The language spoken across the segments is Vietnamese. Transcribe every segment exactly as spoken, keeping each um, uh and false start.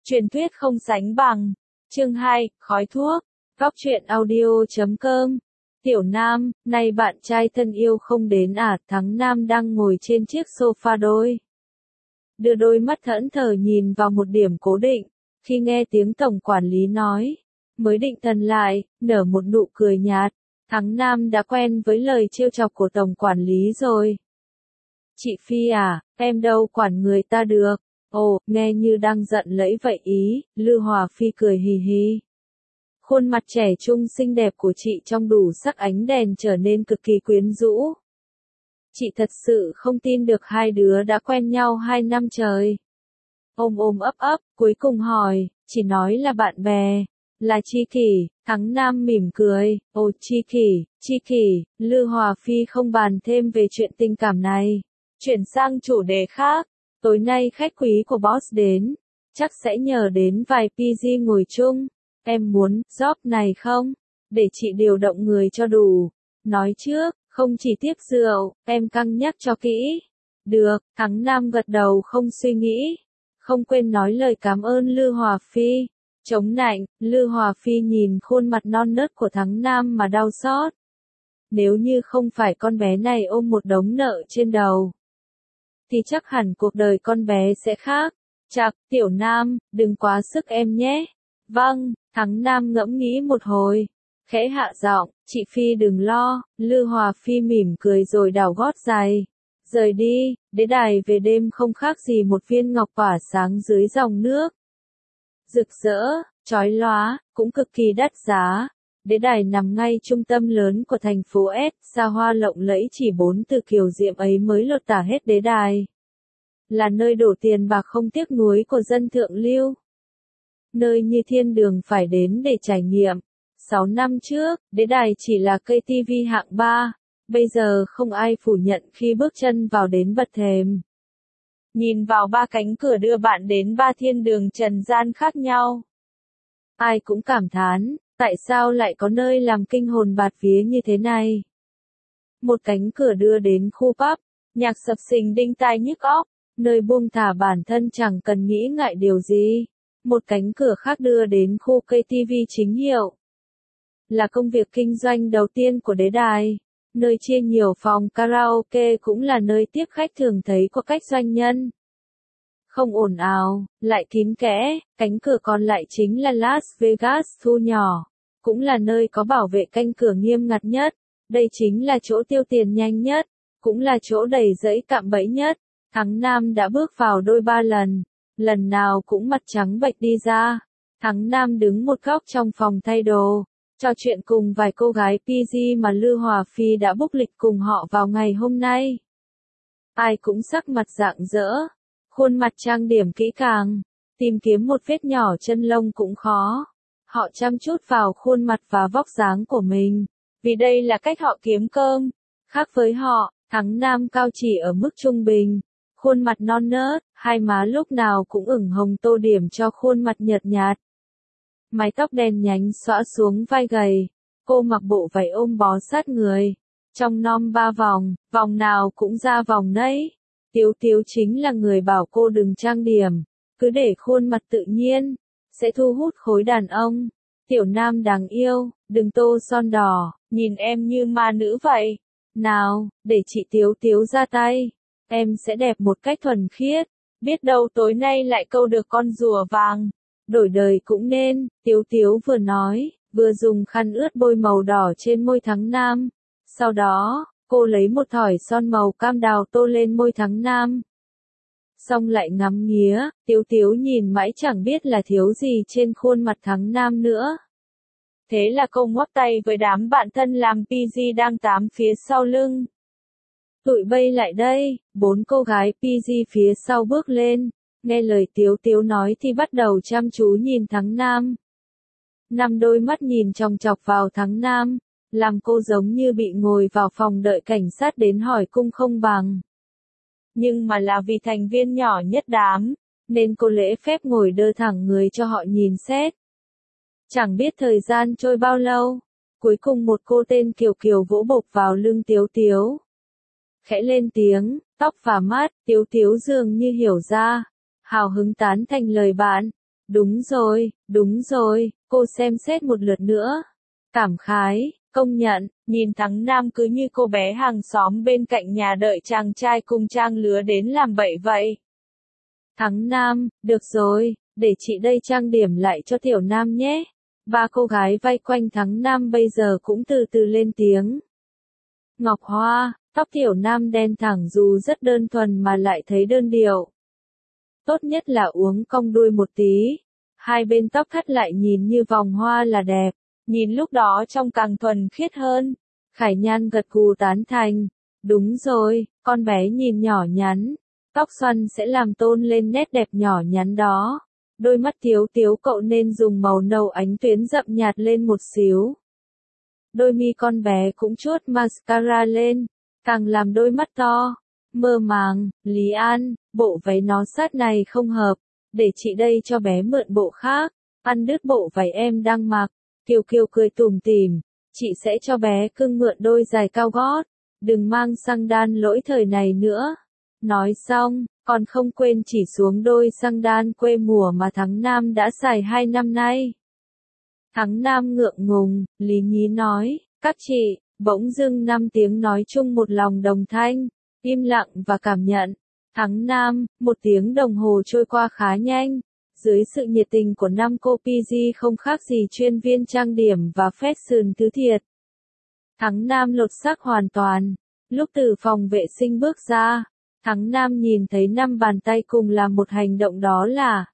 Truyền thuyết không sánh bằng. Chương hai, khói thuốc. Góc truyện audio chấm com. Tiểu Nam, nay bạn trai thân yêu không đến à? Thắng Nam đang ngồi trên chiếc sofa đôi. Đưa đôi mắt thẫn thờ nhìn vào một điểm cố định, khi nghe tiếng tổng quản lý nói. Mới định thần lại, nở một nụ cười nhạt. Thắng Nam đã quen với lời trêu chọc của tổng quản lý rồi. Chị Phi à, em đâu quản người ta được. Ồ, nghe như đang giận lẫy vậy ý, Lư Hòa Phi cười hì hì. Khuôn mặt trẻ trung xinh đẹp của chị trong đủ sắc ánh đèn trở nên cực kỳ quyến rũ. Chị thật sự không tin được hai đứa đã quen nhau hai năm trời. Ôm ôm ấp ấp, cuối cùng hỏi, chỉ nói là bạn bè, là tri kỷ. Thắng Nam mỉm cười, ồ tri kỷ, tri kỷ. Lư Hòa Phi không bàn thêm về chuyện tình cảm này. Chuyển sang chủ đề khác. Tối nay khách quý của boss đến, chắc sẽ nhờ đến vài pê giê ngồi chung. Em muốn job này không? Để chị điều động người cho đủ. Nói trước, không chỉ tiếp rượu, em cân nhắc cho kỹ. Được, Thắng Nam gật đầu không suy nghĩ. Không quên nói lời cảm ơn Lư Hòa Phi. Chống nạnh, Lư Hòa Phi nhìn khuôn mặt non nớt của Thắng Nam mà đau xót. Nếu như không phải con bé này ôm một đống nợ trên đầu, thì chắc hẳn cuộc đời con bé sẽ khác. Chạc, Tiểu Nam, đừng quá sức em nhé. Vâng, Thắng Nam ngẫm nghĩ một hồi. Khẽ hạ giọng, chị Phi đừng lo. Lư Hòa Phi mỉm cười rồi đảo gót giày. Rời đi, đế đài về đêm không khác gì một viên ngọc tỏa sáng dưới dòng nước. Rực rỡ, chói lóa, cũng cực kỳ đắt giá. Đế đài nằm ngay trung tâm lớn của thành phố S, xa hoa lộng lẫy, chỉ bốn từ kiều diệm ấy mới lột tả hết đế đài. Là nơi đổ tiền bạc không tiếc nuối của dân thượng lưu. Nơi như thiên đường phải đến để trải nghiệm. Sáu năm trước, đế đài chỉ là cây tivi hạng ba, bây giờ không ai phủ nhận khi bước chân vào đến bậc thềm. Nhìn vào ba cánh cửa đưa bạn đến ba thiên đường trần gian khác nhau. Ai cũng cảm thán. Tại sao lại có nơi làm kinh hồn bạt vía như thế này? Một cánh cửa đưa đến khu pub, nhạc sập sình đinh tai nhức óc, nơi buông thả bản thân chẳng cần nghĩ ngại điều gì. Một cánh cửa khác đưa đến khu cây tivi chính hiệu. Là công việc kinh doanh đầu tiên của đế đài, nơi chia nhiều phòng karaoke cũng là nơi tiếp khách thường thấy của các doanh nhân. Không ồn ào, lại kín kẽ, cánh cửa còn lại chính là Las Vegas thu nhỏ, cũng là nơi có bảo vệ canh cửa nghiêm ngặt nhất. Đây chính là chỗ tiêu tiền nhanh nhất, cũng là chỗ đầy rẫy cạm bẫy nhất. Thắng Nam đã bước vào đôi ba lần, lần nào cũng mặt trắng bệch đi ra. Thắng Nam đứng một góc trong phòng thay đồ, trò chuyện cùng vài cô gái pê giê mà Lư Hòa Phi đã book lịch cùng họ vào ngày hôm nay. Ai cũng sắc mặt rạng rỡ. Khuôn mặt trang điểm kỹ càng, tìm kiếm một vết nhỏ chân lông cũng khó. Họ chăm chút vào khuôn mặt và vóc dáng của mình, vì đây là cách họ kiếm cơm. Khác với họ, Thắng Nam cao chỉ ở mức trung bình, khuôn mặt non nớt, hai má lúc nào cũng ửng hồng tô điểm cho khuôn mặt nhợt nhạt. Mái tóc đen nhánh xõa xuống vai gầy, cô mặc bộ váy ôm bó sát người, trong nom ba vòng, vòng nào cũng ra vòng nấy. Tiếu Tiếu chính là người bảo cô đừng trang điểm, cứ để khuôn mặt tự nhiên, sẽ thu hút khối đàn ông. Tiểu Nam đáng yêu, đừng tô son đỏ, nhìn em như ma nữ vậy. Nào, để chị Tiếu Tiếu ra tay, em sẽ đẹp một cách thuần khiết, biết đâu tối nay lại câu được con rùa vàng. Đổi đời cũng nên, Tiếu Tiếu vừa nói, vừa dùng khăn ướt bôi màu đỏ trên môi Thắng Nam. Sau đó, cô lấy một thỏi son màu cam đào tô lên môi Thắng Nam. Xong lại ngắm nghía, Tiếu Tiếu nhìn mãi chẳng biết là thiếu gì trên khuôn mặt Thắng Nam nữa. Thế là cô ngoắc tay với đám bạn thân làm pê giê đang tám phía sau lưng. Tụi bay lại đây, bốn cô gái pê giê phía sau bước lên, nghe lời Tiếu Tiếu nói thì bắt đầu chăm chú nhìn Thắng Nam. Năm đôi mắt nhìn chòng chọc vào Thắng Nam, làm cô giống như bị ngồi vào phòng đợi cảnh sát đến hỏi cung không bằng. Nhưng mà là vì thành viên nhỏ nhất đám, nên cô lễ phép ngồi đơ thẳng người cho họ nhìn xét. Chẳng biết thời gian trôi bao lâu, cuối cùng một cô tên Kiều Kiều vỗ bộp vào lưng Tiếu Tiếu. Khẽ lên tiếng, tóc và mắt, Tiếu Tiếu dường như hiểu ra, hào hứng tán thành lời bạn. Đúng rồi, đúng rồi, cô xem xét một lượt nữa. Cảm khái, công nhận, nhìn Thắng Nam cứ như cô bé hàng xóm bên cạnh nhà đợi chàng trai cùng trang lứa đến làm bậy vậy. Thắng Nam, được rồi, để chị đây trang điểm lại cho Tiểu Nam nhé. Ba cô gái vây quanh Thắng Nam bây giờ cũng từ từ lên tiếng. Ngọc Hoa, tóc Tiểu Nam đen thẳng dù rất đơn thuần mà lại thấy đơn điệu. Tốt nhất là uống cong đuôi một tí. Hai bên tóc thắt lại nhìn như vòng hoa là đẹp. Nhìn lúc đó trông càng thuần khiết hơn. Khải Nhan gật gù tán thành. Đúng rồi, con bé nhìn nhỏ nhắn. Tóc xoăn sẽ làm tôn lên nét đẹp nhỏ nhắn đó. Đôi mắt Tiếu Tiếu cậu nên dùng màu nâu ánh tuyến đậm nhạt lên một xíu. Đôi mi con bé cũng chuốt mascara lên, càng làm đôi mắt to. Mơ màng, Lý An, bộ váy nó sát này không hợp, để chị đây cho bé mượn bộ khác, ăn đứt bộ váy em đang mặc. Kiều Kiều cười tủm tỉm, chị sẽ cho bé cưng mượn đôi giày cao gót, đừng mang xăng đan lỗi thời này nữa. Nói xong, còn không quên chỉ xuống đôi xăng đan quê mùa mà Thắng Nam đã xài hai năm nay. Thắng Nam ngượng ngùng, lý nhí nói, các chị, bỗng dưng năm tiếng nói chung một lòng đồng thanh, im lặng và cảm nhận. Thắng Nam, một tiếng đồng hồ trôi qua khá nhanh, dưới sự nhiệt tình của năm cô pê giê không khác gì chuyên viên trang điểm và fashion thứ thiệt. Thắng Nam lột xác hoàn toàn, lúc từ phòng vệ sinh bước ra. Thắng Nam nhìn thấy năm bàn tay cùng làm một hành động, đó là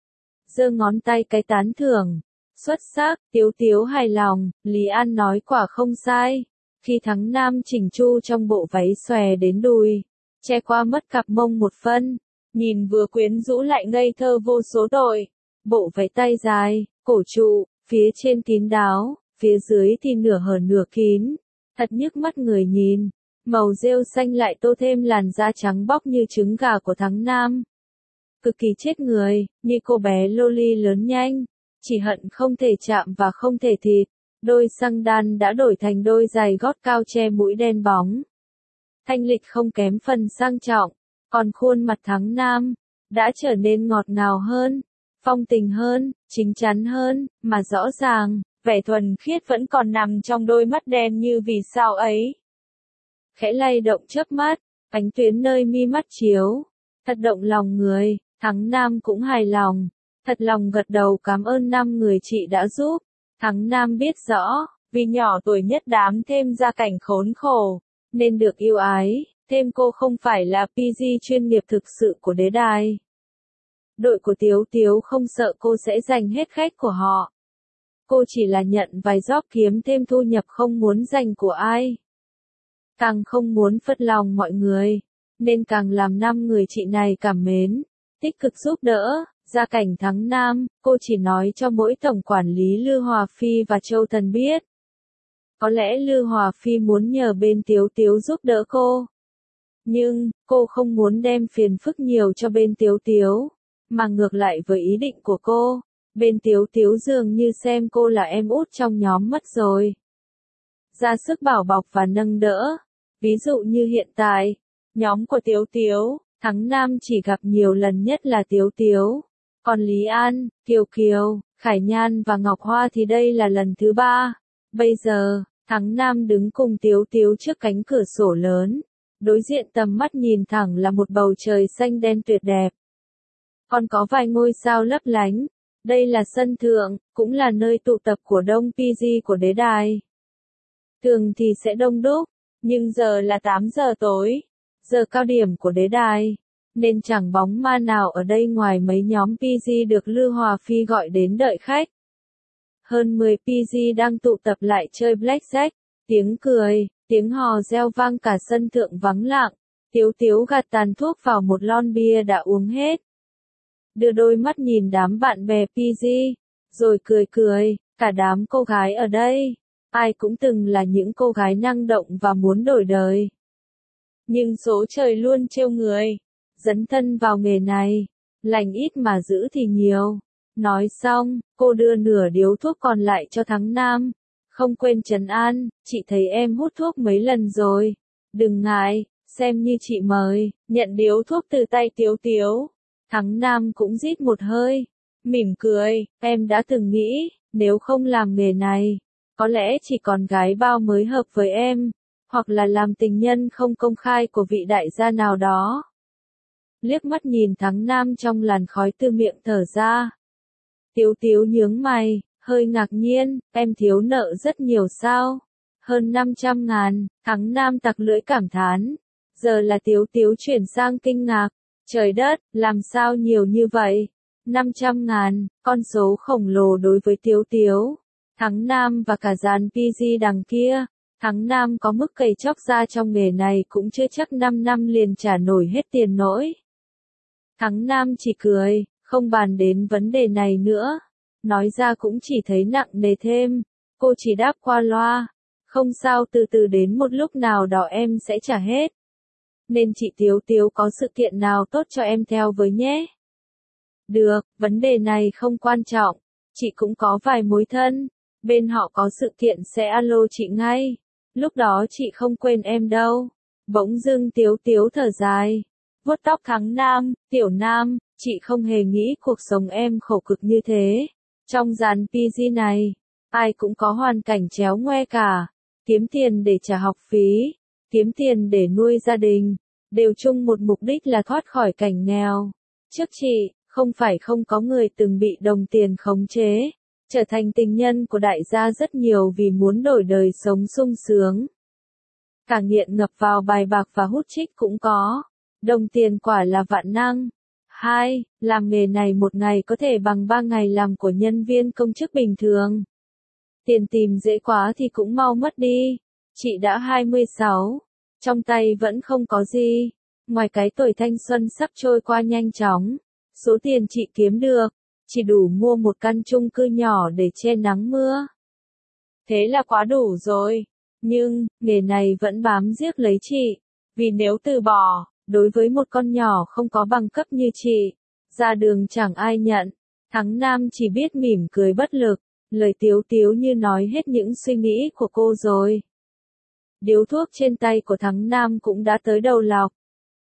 giơ ngón tay cái tán thưởng. Xuất sắc, Tiếu Tiếu hài lòng, Lý An nói quả không sai. Khi Thắng Nam chỉnh chu trong bộ váy xòe đến đùi, che qua mất cặp mông một phân, nhìn vừa quyến rũ lại ngây thơ vô số tội. Bộ váy tay dài, cổ trụ, phía trên kín đáo, phía dưới thì nửa hở nửa kín, thật nhức mắt người nhìn. Màu rêu xanh lại tô thêm làn da trắng bóc như trứng gà của Thắng Nam. Cực kỳ chết người, như cô bé loli lớn nhanh, chỉ hận không thể chạm và không thể thịt. Đôi xăng đan đã đổi thành đôi giày gót cao che mũi đen bóng. Thanh lịch không kém phần sang trọng, còn khuôn mặt Thắng Nam đã trở nên ngọt ngào hơn, phong tình hơn, chính chắn hơn, mà rõ ràng, vẻ thuần khiết vẫn còn nằm trong đôi mắt đen như vì sao ấy. Khẽ lay động chớp mắt, ánh tuyến nơi mi mắt chiếu, thật động lòng người. Thắng Nam cũng hài lòng, thật lòng gật đầu cảm ơn năm người chị đã giúp. Thắng Nam biết rõ, vì nhỏ tuổi nhất đám thêm gia cảnh khốn khổ, nên được yêu ái, thêm cô không phải là pê giê chuyên nghiệp thực sự của đế đài. Đội của Tiếu Tiếu không sợ cô sẽ giành hết khách của họ. Cô chỉ là nhận vài job kiếm thêm thu nhập, không muốn giành của ai. Càng không muốn phật lòng mọi người, nên càng làm năm người chị này cảm mến, tích cực giúp đỡ. Gia cảnh Thắng Nam, cô chỉ nói cho mỗi tổng quản lý Lư Hòa Phi và Châu Thần biết. Có lẽ Lư Hòa Phi muốn nhờ bên Tiếu Tiếu giúp đỡ cô. Nhưng, cô không muốn đem phiền phức nhiều cho bên Tiếu Tiếu, mà ngược lại với ý định của cô, bên Tiếu Tiếu dường như xem cô là em út trong nhóm mất rồi. Ra sức bảo bọc và nâng đỡ. Ví dụ như hiện tại, nhóm của Tiếu Tiếu, Thắng Nam chỉ gặp nhiều lần nhất là Tiếu Tiếu. Còn Lý An, Kiều Kiều, Khải Nhan và Ngọc Hoa thì đây là lần thứ ba. Bây giờ, Thắng Nam đứng cùng Tiếu Tiếu trước cánh cửa sổ lớn. Đối diện tầm mắt nhìn thẳng là một bầu trời xanh đen tuyệt đẹp. Còn có vài ngôi sao lấp lánh. Đây là sân thượng, cũng là nơi tụ tập của đông pê giê của đế đài. Thường thì sẽ đông đúc, nhưng giờ là tám giờ tối, giờ cao điểm của đế đài, nên chẳng bóng ma nào ở đây ngoài mấy nhóm pê giê được Lư Hòa Phi gọi đến đợi khách. Hơn mười pê giê đang tụ tập lại chơi blackjack, tiếng cười, tiếng hò reo vang cả sân thượng vắng lặng. Tiếu Tiếu gạt tàn thuốc vào một lon bia đã uống hết. Đưa đôi mắt nhìn đám bạn bè pê giê, rồi cười cười, cả đám cô gái ở đây, ai cũng từng là những cô gái năng động và muốn đổi đời. Nhưng số trời luôn trêu người, dấn thân vào nghề này, lành ít mà giữ thì nhiều. Nói xong, cô đưa nửa điếu thuốc còn lại cho Thắng Nam, không quên trấn an, chị thấy em hút thuốc mấy lần rồi, đừng ngại, xem như chị mời. Nhận điếu thuốc từ tay Tiếu Tiếu, Thắng Nam cũng rít một hơi, Mỉm cười, em đã từng nghĩ, nếu không làm nghề này, có lẽ chỉ còn gái bao mới hợp với em, hoặc là làm tình nhân không công khai của vị đại gia nào đó. Liếc mắt nhìn Thắng Nam trong làn khói từ miệng thở ra. Tiếu Tiếu nhướng mày, hơi ngạc nhiên, em thiếu nợ rất nhiều sao? Hơn năm trăm ngàn, Thắng Nam tặc lưỡi cảm thán. Giờ là Tiếu Tiếu chuyển sang kinh ngạc. Trời đất, làm sao nhiều như vậy? năm trăm ngàn, con số khổng lồ đối với Tiếu Tiếu. Thắng Nam và cả dàn pê giê đằng kia. Thắng Nam có mức cày chóc ra trong nghề này cũng chưa chắc năm năm liền trả nổi hết tiền nổi. Thắng Nam chỉ cười, không bàn đến vấn đề này nữa. Nói ra cũng chỉ thấy nặng nề thêm. Cô chỉ đáp qua loa. Không sao, từ từ đến một lúc nào đó em sẽ trả hết. Nên chị Tiếu Tiếu có sự kiện nào tốt cho em theo với nhé. Được, vấn đề này không quan trọng. Chị cũng có vài mối thân. Bên họ có sự kiện sẽ alo chị ngay. Lúc đó chị không quên em đâu. Bỗng dưng Tiếu Tiếu thở dài. Vuốt tóc Thắng Nam, Tiểu Nam, chị không hề nghĩ cuộc sống em khổ cực như thế. Trong dàn pê giê này, ai cũng có hoàn cảnh chéo ngoe cả. Kiếm tiền để trả học phí, kiếm tiền để nuôi gia đình, đều chung một mục đích là thoát khỏi cảnh nghèo. Trước chị, không phải không có người từng bị đồng tiền khống chế, trở thành tình nhân của đại gia rất nhiều vì muốn đổi đời sống sung sướng. Cả nghiện ngập vào bài bạc và hút chích cũng có. Đồng tiền quả là vạn năng. Hai, làm nghề này một ngày có thể bằng ba ngày làm của nhân viên công chức bình thường. Tiền tìm dễ quá thì cũng mau mất đi. Chị đã hai mươi sáu, trong tay vẫn không có gì. Ngoài cái tuổi thanh xuân sắp trôi qua nhanh chóng, số tiền chị kiếm được, chỉ đủ mua một căn chung cư nhỏ để che nắng mưa. Thế là quá đủ rồi. Nhưng, nghề này vẫn bám riết lấy chị. Vì nếu từ bỏ, đối với một con nhỏ không có bằng cấp như chị, ra đường chẳng ai nhận. Thắng Nam chỉ biết mỉm cười bất lực. Lời Tiếu Tiếu như nói hết những suy nghĩ của cô rồi. Điếu thuốc trên tay của Thắng Nam cũng đã tới đầu lọc.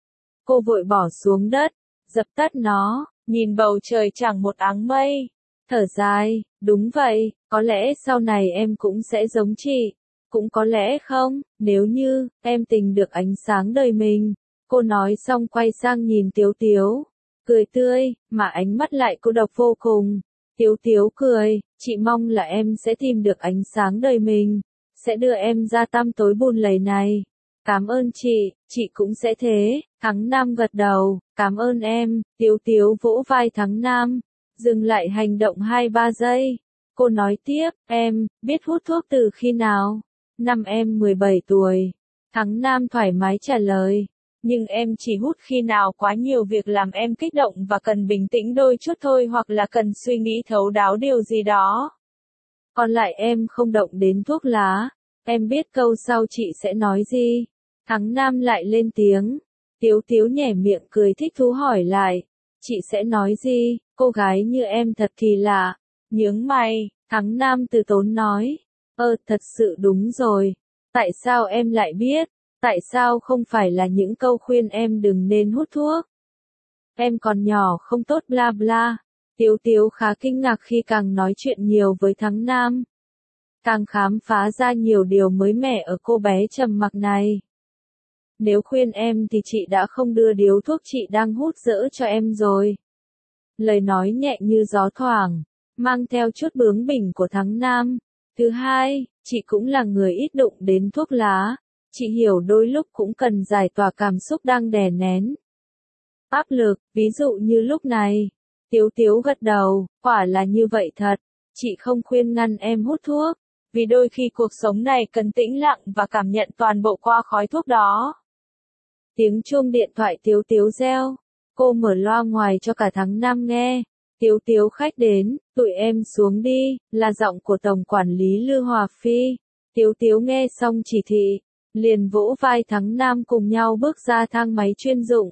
Cô vội bỏ xuống đất, dập tắt nó, nhìn bầu trời chẳng một áng mây. Thở dài, đúng vậy, có lẽ sau này em cũng sẽ giống chị. Cũng có lẽ không, nếu như, em tìm được ánh sáng đời mình. Cô nói xong quay sang nhìn Tiếu Tiếu. Cười tươi, mà ánh mắt lại cô độc vô cùng. Tiếu Tiếu cười, chị mong là em sẽ tìm được ánh sáng đời mình, sẽ đưa em ra tăm tối bùn lầy này. Cảm ơn chị, chị cũng sẽ thế. Thắng Nam gật đầu, cảm ơn em. Tiếu Tiếu vỗ vai Thắng Nam, dừng lại hành động hai ba giây. Cô nói tiếp, em, biết hút thuốc từ khi nào? Năm em mười bảy tuổi. Thắng Nam thoải mái trả lời. Nhưng em chỉ hút khi nào quá nhiều việc làm em kích động và cần bình tĩnh đôi chút thôi, hoặc là cần suy nghĩ thấu đáo điều gì đó. Còn lại em không động đến thuốc lá. Em biết câu sau chị sẽ nói gì. Thắng Nam lại lên tiếng. Tiếu Tiếu nhẻ miệng cười thích thú hỏi lại. Chị sẽ nói gì? Cô gái như em thật kỳ lạ. Nhướng mày, Thắng Nam từ tốn nói. Ơ, thật sự đúng rồi. Tại sao em lại biết? Tại sao không phải là những câu khuyên em đừng nên hút thuốc? Em còn nhỏ không tốt bla bla. Tiếu Tiếu khá kinh ngạc khi càng nói chuyện nhiều với Thắng Nam. Càng khám phá ra nhiều điều mới mẻ ở cô bé trầm mặc này. Nếu khuyên em thì chị đã không đưa điếu thuốc chị đang hút dỡ cho em rồi. Lời nói nhẹ như gió thoảng, mang theo chút bướng bỉnh của Thắng Nam. Thứ hai, chị cũng là người ít đụng đến thuốc lá. Chị hiểu đôi lúc cũng cần giải tỏa cảm xúc đang đè nén. Áp lực, ví dụ như lúc này. Tiếu Tiếu gật đầu, quả là như vậy thật. Chị không khuyên ngăn em hút thuốc, vì đôi khi cuộc sống này cần tĩnh lặng và cảm nhận toàn bộ qua khói thuốc đó. Tiếng chuông điện thoại Tiếu Tiếu reo. Cô mở loa ngoài cho cả Thắng Nam nghe. Tiếu Tiếu khách đến, tụi em xuống đi, là giọng của Tổng Quản lý Lư Hòa Phi. Tiếu Tiếu nghe xong chỉ thị, liền vỗ vai Thắng Nam cùng nhau bước ra thang máy chuyên dụng.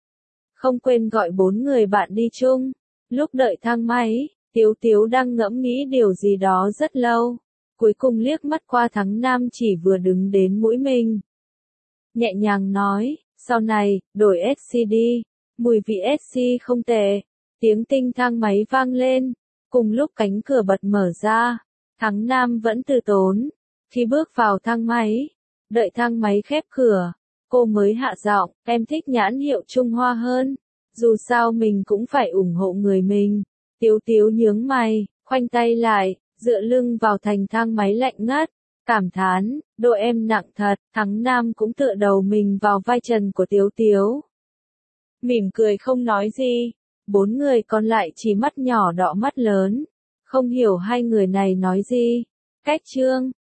Không quên gọi bốn người bạn đi chung. Lúc đợi thang máy, Tiếu Tiếu đang ngẫm nghĩ điều gì đó rất lâu. Cuối cùng liếc mắt qua Thắng Nam chỉ vừa đứng đến mũi mình. Nhẹ nhàng nói, sau này, đổi ét xê đi, mùi vị ét xê không tệ. Tiếng tinh thang máy vang lên, cùng lúc cánh cửa bật mở ra, Thắng Nam vẫn từ tốn. Khi bước vào thang máy, đợi thang máy khép cửa, cô mới hạ giọng, em thích nhãn hiệu Trung Hoa hơn. Dù sao mình cũng phải ủng hộ người mình. Tiếu Tiếu nhướng mày, khoanh tay lại, dựa lưng vào thành thang máy lạnh ngắt. Cảm thán, độ em nặng thật. Thắng Nam cũng tựa đầu mình vào vai trần của Tiếu Tiếu. Mỉm cười không nói gì. Bốn người còn lại chỉ mắt nhỏ đọ mắt lớn. Không hiểu hai người này nói gì. Cách chương